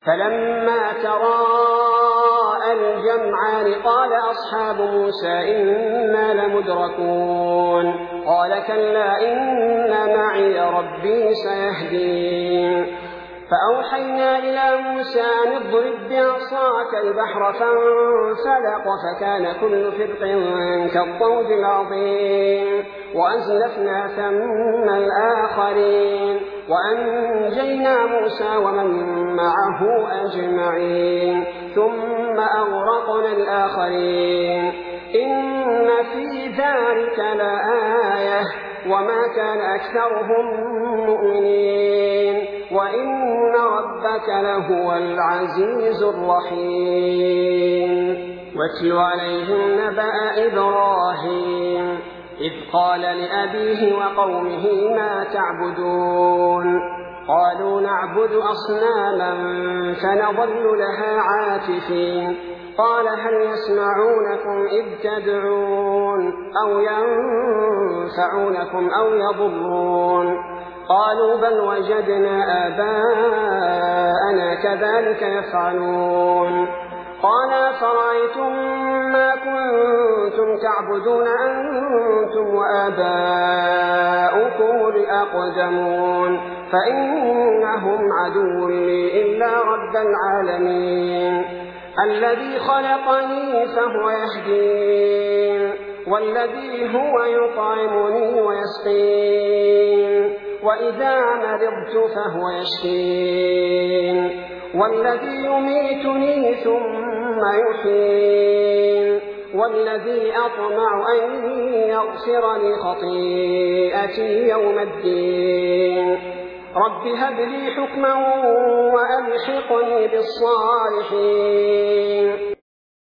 فلما تراءى الجمعان قال أصحاب موسى إنا لمدركون قال كلا إن معي ربي سيهدين فأوحينا إلى موسى أن اضرب بعصاك البحر فانفلق فكان كل فرق كالطود العظيم وأزلفنا ثم الآخرين وأنجينا موسى ومن معه أجمعين ثم أغرقنا الآخرين إن في ذلك لآية وما كان أكثرهم مؤمنين وإن ربك لهو العزيز الرحيم واتل عليهم نبأ إبراهيم إذ قال لأبيه وقومه ما تعبدون قالوا نعبد أصناما فنظل لها عاكفين قال هل يسمعونكم إذ تدعون أو ينفعونكم أو يضرون قالوا بل وجدنا آباءنا كذلك يفعلون قال فرأيتم ما كنتم تعبدون أنتم وآباؤكم الأقدمون فإنهم عدو لي إلا رب العالمين الذي خلقني فهو يهدين والذي هو يطعمني ويسقين وإذا مرضت فهو يشفين والذي يميتني ثم يحيين والذي أطمع أن يغفر لي خطيئتي يوم الدين رب هب لي حكما وألحقني بالصالحين